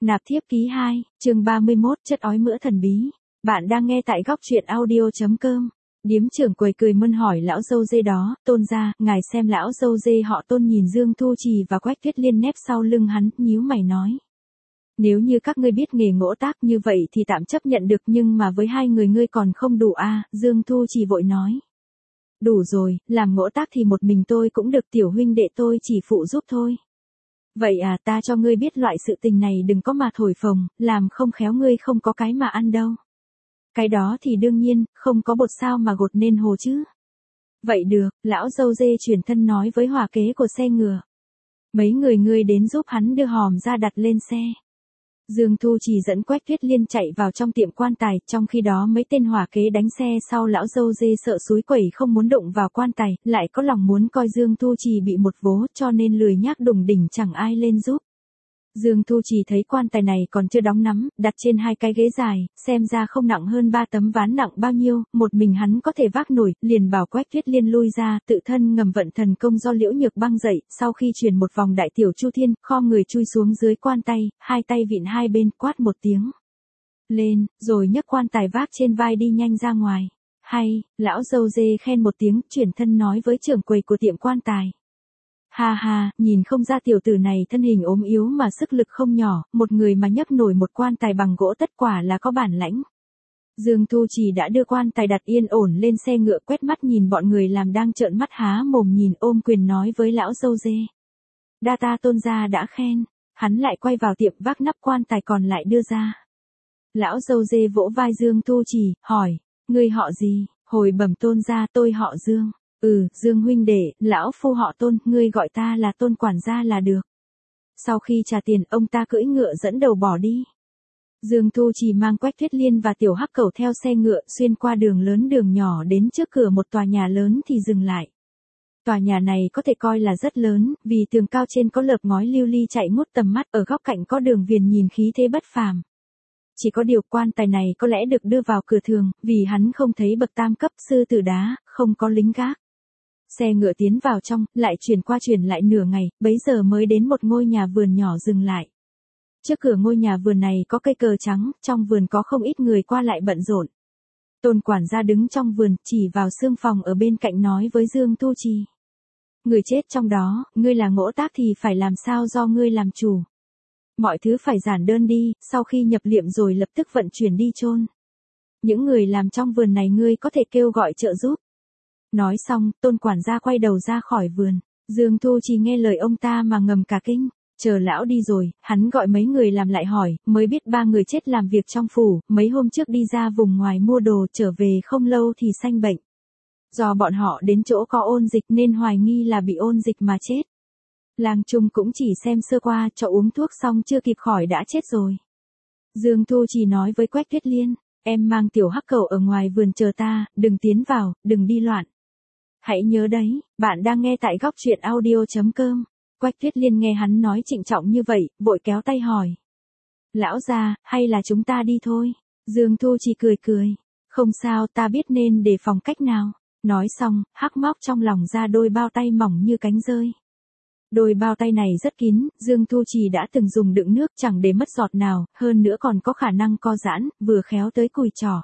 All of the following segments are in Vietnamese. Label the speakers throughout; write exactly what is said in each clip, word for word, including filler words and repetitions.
Speaker 1: Nạp thiếp ký hai, chương ba mươi mốt, chất ói mỡ thần bí. Bạn đang nghe tại góc truyện audio.com. Điếm trưởng quầy cười mơn hỏi lão dâu dê đó, Tôn gia, ngài xem lão dâu dê họ Tôn nhìn Dương Thu Trì và Quách Tuyết Liên nép sau lưng hắn, nhíu mày nói. Nếu như các ngươi biết nghề ngỗ tác như vậy thì tạm chấp nhận được, nhưng mà với hai người ngươi còn không đủ a à, Dương Thu Trì vội nói. Đủ rồi, làm ngỗ tác thì một mình tôi cũng được, tiểu huynh đệ tôi chỉ phụ giúp thôi. Vậy à, ta cho ngươi biết loại sự tình này đừng có mà thổi phồng, làm không khéo ngươi không có cái mà ăn đâu. Cái đó thì đương nhiên, không có bột sao mà gột nên hồ chứ. Vậy được, lão dâu dê chuyển thân nói với hỏa kế của xe ngựa. Mấy người ngươi đến giúp hắn đưa hòm ra đặt lên xe. Dương Thu Trì dẫn Quách Tuyết Liên chạy vào trong tiệm quan tài, trong khi đó mấy tên hỏa kế đánh xe sau lão dâu dê sợ súi quẩy không muốn đụng vào quan tài, lại có lòng muốn coi Dương Thu Trì bị một vố cho nên lười nhác đùng đỉnh chẳng ai lên giúp. Dương Thu Trì thấy quan tài này còn chưa đóng nắm, đặt trên hai cái ghế dài, xem ra không nặng hơn ba tấm ván nặng bao nhiêu, một mình hắn có thể vác nổi, liền bảo Quách Tuyết Liên lui ra, tự thân ngầm vận thần công do Liễu Nhược Băng dậy, sau khi truyền một vòng đại tiểu chu thiên, khom người chui xuống dưới quan tay, hai tay vịn hai bên, quát một tiếng lên, rồi nhấc quan tài vác trên vai đi nhanh ra ngoài. Hay, lão dâu dê khen một tiếng, chuyển thân nói với trưởng quầy của tiệm quan tài. Ha ha, nhìn không ra tiểu tử này thân hình ốm yếu mà sức lực không nhỏ, một người mà nhấc nổi một quan tài bằng gỗ tất quả là có bản lãnh. Dương Thu Trì đã đưa quan tài đặt yên ổn lên xe ngựa, quét mắt nhìn bọn người làm đang trợn mắt há mồm nhìn, ôm quyền nói với lão dâu dê. Đa ta Tôn gia đã khen, hắn lại quay vào tiệm vác nắp quan tài còn lại đưa ra. Lão dâu dê vỗ vai Dương Thu Trì, hỏi, ngươi họ gì? Hồi bẩm Tôn gia, tôi họ Dương. Ừ, Dương huynh đệ, lão phu họ Tôn, ngươi gọi ta là Tôn quản gia là được. Sau khi trả tiền, ông ta cưỡi ngựa dẫn đầu bỏ đi. Dương Thu Trì mang Quách Tuyết Liên và tiểu hắc cẩu theo xe ngựa xuyên qua đường lớn đường nhỏ đến trước cửa một tòa nhà lớn thì dừng lại. Tòa nhà này có thể coi là rất lớn, vì tường cao trên có lợp ngói lưu ly chạy ngút tầm mắt, ở góc cạnh có đường viền nhìn khí thế bất phàm. Chỉ có điều quan tài này có lẽ được đưa vào cửa thường, vì hắn không thấy bậc tam cấp sư tử đá, không có lính gác. Xe ngựa tiến vào trong, lại chuyển qua chuyển lại nửa ngày, bấy giờ mới đến một ngôi nhà vườn nhỏ dừng lại. Trước cửa ngôi nhà vườn này có cây cờ trắng, trong vườn có không ít người qua lại bận rộn. Tôn quản gia đứng trong vườn, chỉ vào xương phòng ở bên cạnh nói với Dương Thu Trì. Người chết trong đó, ngươi là ngỗ tác thì phải làm sao do ngươi làm chủ. Mọi thứ phải giản đơn đi, sau khi nhập liệm rồi lập tức vận chuyển đi chôn. Những người làm trong vườn này ngươi có thể kêu gọi trợ giúp. Nói xong, Tôn quản gia quay đầu ra khỏi vườn. Dương Thu Trì nghe lời ông ta mà ngầm cả kinh. Chờ lão đi rồi, hắn gọi mấy người làm lại hỏi, mới biết ba người chết làm việc trong phủ, mấy hôm trước đi ra vùng ngoài mua đồ, trở về không lâu thì sanh bệnh. Do bọn họ đến chỗ có ôn dịch nên hoài nghi là bị ôn dịch mà chết. Lang Trung cũng chỉ xem sơ qua, cho uống thuốc xong chưa kịp khỏi đã chết rồi. Dương Thu Trì nói với Quách Tuyết Liên, em mang tiểu hắc cẩu ở ngoài vườn chờ ta, đừng tiến vào, đừng đi loạn. Hãy nhớ đấy, bạn đang nghe tại góc truyện audio.com. Quách Tuyết Liên nghe hắn nói trịnh trọng như vậy, vội kéo tay hỏi. Lão gia, hay là chúng ta đi thôi? Dương Thu Trì cười cười. Không sao, ta biết nên đề phòng cách nào. Nói xong, hắc móc trong lòng ra đôi bao tay mỏng như cánh dơi. Đôi bao tay này rất kín, Dương Thu Trì đã từng dùng đựng nước chẳng để mất giọt nào, hơn nữa còn có khả năng co giãn, vừa khéo tới cùi trỏ.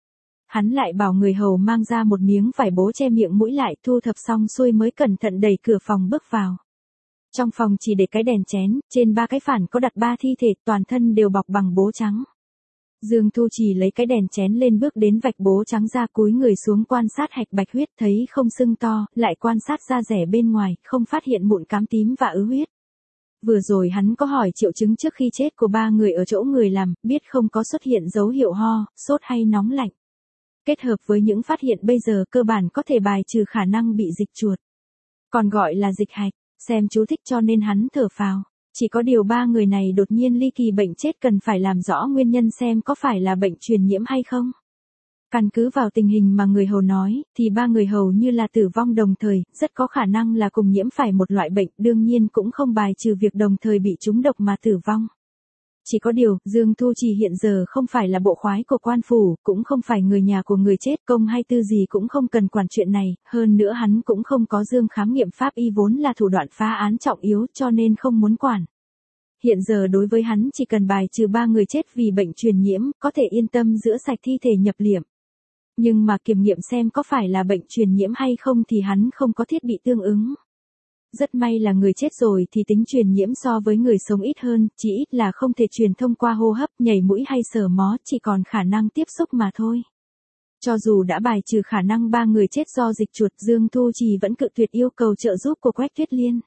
Speaker 1: Hắn lại bảo người hầu mang ra một miếng vải bố che miệng mũi lại, thu thập xong xuôi mới cẩn thận đẩy cửa phòng bước vào. Trong phòng chỉ để cái đèn chén, trên ba cái phản có đặt ba thi thể, toàn thân đều bọc bằng bố trắng. Dương Thu Trì lấy cái đèn chén lên bước đến vạch bố trắng ra, cúi người xuống quan sát hạch bạch huyết, thấy không sưng to, lại quan sát da rẻ bên ngoài, không phát hiện mụn cám tím và ứ huyết. Vừa rồi hắn có hỏi triệu chứng trước khi chết của ba người ở chỗ người làm, biết không có xuất hiện dấu hiệu ho, sốt hay nóng lạnh. Kết hợp với những phát hiện bây giờ cơ bản có thể bài trừ khả năng bị dịch chuột. Còn gọi là dịch hạch, xem chú thích cho nên hắn thở phào. Chỉ có điều ba người này đột nhiên ly kỳ bệnh chết cần phải làm rõ nguyên nhân xem có phải là bệnh truyền nhiễm hay không. Căn cứ vào tình hình mà người hầu nói, thì ba người hầu như là tử vong đồng thời, rất có khả năng là cùng nhiễm phải một loại bệnh, đương nhiên cũng không bài trừ việc đồng thời bị trúng độc mà tử vong. Chỉ có điều, Dương Thu Trì hiện giờ không phải là bộ khoái của quan phủ, cũng không phải người nhà của người chết, công hay tư gì cũng không cần quản chuyện này, hơn nữa hắn cũng không có Dương khám nghiệm pháp y vốn là thủ đoạn phá án trọng yếu cho nên không muốn quản. Hiện giờ đối với hắn chỉ cần bài trừ ba người chết vì bệnh truyền nhiễm, có thể yên tâm rửa sạch thi thể nhập liệm. Nhưng mà kiểm nghiệm xem có phải là bệnh truyền nhiễm hay không thì hắn không có thiết bị tương ứng. Rất may là người chết rồi thì tính truyền nhiễm so với người sống ít hơn, chỉ ít là không thể truyền thông qua hô hấp, nhảy mũi hay sờ mó, chỉ còn khả năng tiếp xúc mà thôi. Cho dù đã bài trừ khả năng ba người chết do dịch chuột, Dương Thu Trì vẫn cự tuyệt yêu cầu trợ giúp của Quách Tuyết Liên.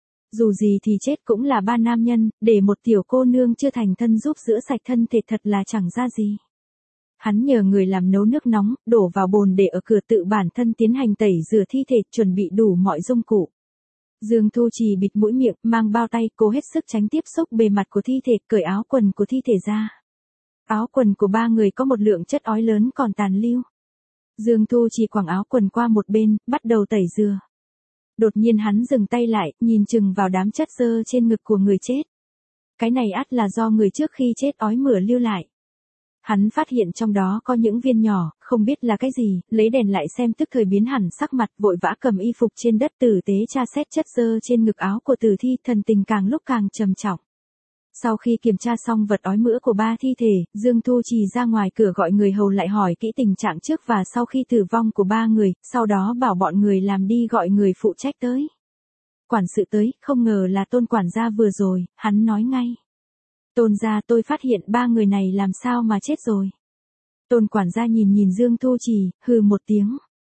Speaker 1: Dù gì thì chết cũng là ba nam nhân, để một tiểu cô nương chưa thành thân giúp rửa sạch thân thể thật là chẳng ra gì. Hắn nhờ người làm nấu nước nóng, đổ vào bồn để ở cửa tự bản thân tiến hành tẩy rửa thi thể, chuẩn bị đủ mọi dụng cụ. Dương Thu Trì bịt mũi miệng, mang bao tay, cố hết sức tránh tiếp xúc bề mặt của thi thể, cởi áo quần của thi thể ra. Áo quần của ba người có một lượng chất ói lớn còn tàn lưu. Dương Thu Trì quẳng áo quần qua một bên, bắt đầu tẩy rửa. Đột nhiên hắn dừng tay lại, nhìn chừng vào đám chất xơ trên ngực của người chết. Cái này ắt là do người trước khi chết ói mửa lưu lại. Hắn phát hiện trong đó có những viên nhỏ, không biết là cái gì, lấy đèn lại xem tức thời biến hẳn sắc mặt, vội vã cầm y phục trên đất tử tế tra xét chất xơ trên ngực áo của tử thi, thần tình càng lúc càng trầm trọng. Sau khi kiểm tra xong vật ói mửa của ba thi thể, Dương Thu Trì ra ngoài cửa gọi người hầu lại hỏi kỹ tình trạng trước và sau khi tử vong của ba người, sau đó bảo bọn người làm đi gọi người phụ trách tới. Quản sự tới, không ngờ là Tôn quản gia vừa rồi, hắn nói ngay. Tôn gia, tôi phát hiện ba người này làm sao mà chết rồi. Tôn quản gia nhìn nhìn Dương Thu Trì, hừ một tiếng.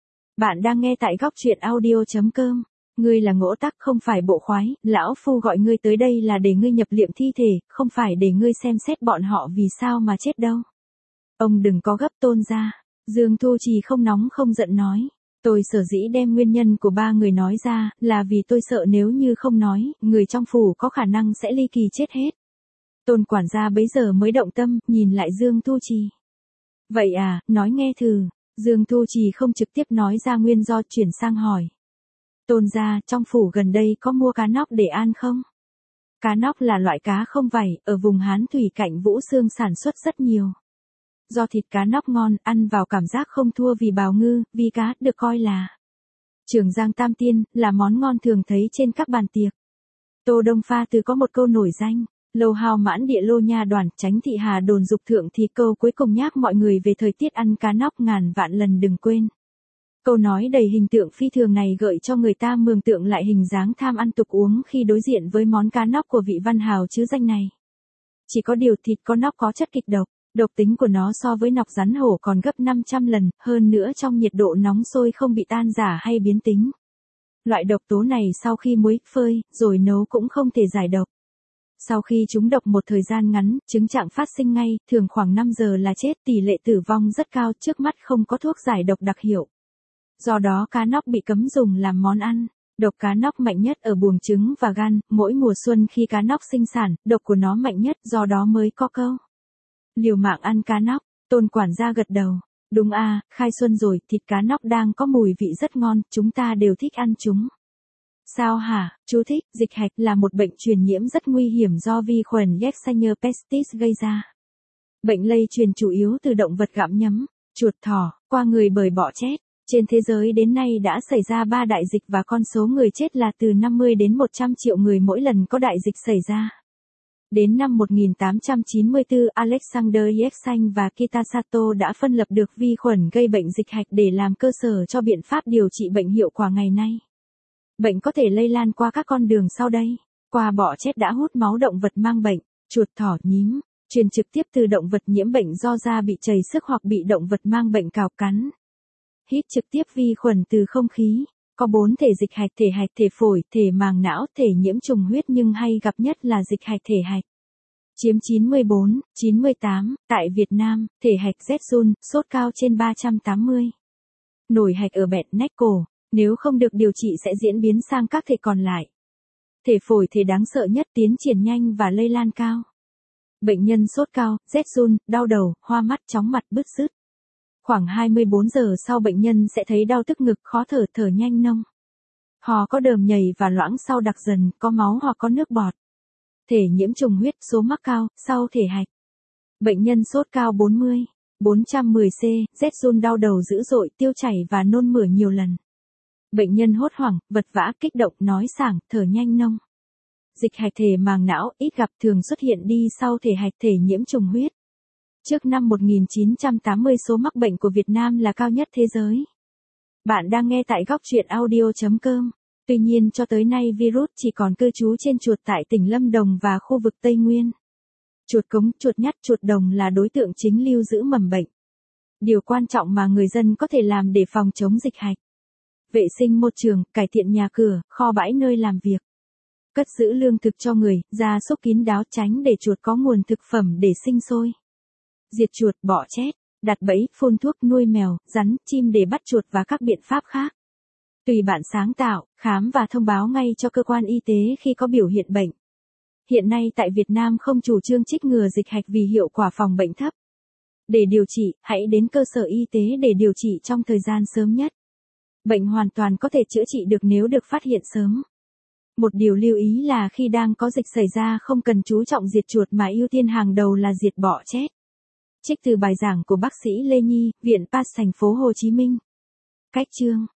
Speaker 1: Bạn đang nghe tại góc truyện audio chấm com. Ngươi là Ngỗ Tắc không phải bộ khoái, lão phu gọi ngươi tới đây là để ngươi nhập liệm thi thể, không phải để ngươi xem xét bọn họ vì sao mà chết đâu. Ông đừng có gấp Tôn gia. Dương Thu Trì không nóng không giận nói. Tôi sở dĩ đem nguyên nhân của ba người nói ra, là vì tôi sợ nếu như không nói, người trong phủ có khả năng sẽ ly kỳ chết hết. Tôn quản gia bấy giờ mới động tâm, nhìn lại Dương Thu Trì. Vậy à, nói nghe thử. Dương Thu Trì không trực tiếp nói ra nguyên do, chuyển sang hỏi. Tôn gia, trong phủ gần đây có mua cá nóc để ăn không? Cá nóc là loại cá không vảy, ở vùng Hán Thủy cạnh Vũ Xương sản xuất rất nhiều. Do thịt cá nóc ngon, ăn vào cảm giác không thua vì bào ngư, vì cá, được coi là Trường Giang Tam Tiên, là món ngon thường thấy trên các bàn tiệc. Tô Đông Pha từ có một câu nổi danh. Lâu hào mãn địa lô nha đoàn, tránh thị hà đồn dục thượng thì câu cuối cùng nhắc mọi người về thời tiết ăn cá nóc ngàn vạn lần đừng quên. Câu nói đầy hình tượng phi thường này gợi cho người ta mường tượng lại hình dáng tham ăn tục uống khi đối diện với món cá nóc của vị văn hào chứ danh này. Chỉ có điều thịt con nóc có chất kịch độc, độc tính của nó so với nọc rắn hổ còn gấp năm trăm lần, hơn nữa trong nhiệt độ nóng sôi không bị tan rã hay biến tính. Loại độc tố này sau khi muối, phơi, rồi nấu cũng không thể giải độc. Sau khi trúng độc một thời gian ngắn, chứng trạng phát sinh ngay, thường khoảng năm giờ là chết, tỷ lệ tử vong rất cao, trước mắt không có thuốc giải độc đặc hiệu. Do đó cá nóc bị cấm dùng làm món ăn. Độc cá nóc mạnh nhất ở buồng trứng và gan, mỗi mùa xuân khi cá nóc sinh sản, độc của nó mạnh nhất, do đó mới có câu liều mạng ăn cá nóc. Tôn quản gia gật đầu. Đúng à, khai xuân rồi, thịt cá nóc đang có mùi vị rất ngon, chúng ta đều thích ăn chúng. Sao hả? Chú thích, dịch hạch là một bệnh truyền nhiễm rất nguy hiểm do vi khuẩn Yersinia pestis gây ra. Bệnh lây truyền chủ yếu từ động vật gặm nhấm, chuột thỏ, qua người bởi bọ chết. Trên thế giới đến nay đã xảy ra ba đại dịch và con số người chết là từ năm mươi đến một trăm triệu người mỗi lần có đại dịch xảy ra. Đến năm một nghìn tám trăm chín mươi tư, Alexander Yersin và Kitasato đã phân lập được vi khuẩn gây bệnh dịch hạch để làm cơ sở cho biện pháp điều trị bệnh hiệu quả ngày nay. Bệnh có thể lây lan qua các con đường sau đây. Qua bọ chết đã hút máu động vật mang bệnh, chuột thỏ nhím, truyền trực tiếp từ động vật nhiễm bệnh do da bị chảy xước hoặc bị động vật mang bệnh cào cắn. Hít trực tiếp vi khuẩn từ không khí. Có bốn thể dịch hạch: thể hạch, thể phổi, thể màng não, thể nhiễm trùng huyết, nhưng hay gặp nhất là dịch hạch thể hạch. Chiếm chín mươi bốn, chín mươi tám, tại Việt Nam, thể hạch rét run, sốt cao trên ba trăm tám mươi. Nổi hạch ở bẹn nách cổ, nếu không được điều trị sẽ diễn biến sang các thể còn lại. Thể phổi thể đáng sợ nhất, tiến triển nhanh và lây lan cao. Bệnh nhân sốt cao, rét run, đau đầu, hoa mắt, chóng mặt, bứt rứt. Khoảng hai mươi bốn giờ sau bệnh nhân sẽ thấy đau tức ngực, khó thở, thở nhanh nông. Hò có đờm nhầy và loãng sau đặc dần, có máu hoặc có nước bọt. Thể nhiễm trùng huyết, số mắc cao, sau thể hạch. Bệnh nhân sốt cao bốn mươi, bốn trăm mười C, rét run, đau đầu dữ dội, tiêu chảy và nôn mửa nhiều lần. Bệnh nhân hốt hoảng, vật vã, kích động, nói sảng, thở nhanh nông. Dịch hạch thể màng não ít gặp, thường xuất hiện đi sau thể hạch thể nhiễm trùng huyết. Trước năm một nghìn chín trăm tám mươi số mắc bệnh của Việt Nam là cao nhất thế giới. Bạn đang nghe tại góc truyện audio chấm com. Tuy nhiên cho tới nay virus chỉ còn cư trú trên chuột tại tỉnh Lâm Đồng và khu vực Tây Nguyên. Chuột cống, chuột nhắt, chuột đồng là đối tượng chính lưu giữ mầm bệnh. Điều quan trọng mà người dân có thể làm để phòng chống dịch hạch: vệ sinh môi trường, cải thiện nhà cửa, kho bãi nơi làm việc. Cất giữ lương thực cho người, gia súc kín đáo, tránh để chuột có nguồn thực phẩm để sinh sôi. Diệt chuột, bọ chét, đặt bẫy, phun thuốc, nuôi mèo, rắn, chim để bắt chuột và các biện pháp khác. Tùy bạn sáng tạo, khám và thông báo ngay cho cơ quan y tế khi có biểu hiện bệnh. Hiện nay tại Việt Nam không chủ trương trích ngừa dịch hạch vì hiệu quả phòng bệnh thấp. Để điều trị, hãy đến cơ sở y tế để điều trị trong thời gian sớm nhất. Bệnh hoàn toàn có thể chữa trị được nếu được phát hiện sớm. Một điều lưu ý là khi đang có dịch xảy ra không cần chú trọng diệt chuột mà ưu tiên hàng đầu là diệt bọ chét. Trích từ bài giảng của bác sĩ Lê Nhi, Viện Pass thành phố Hồ Chí Minh. Cách chương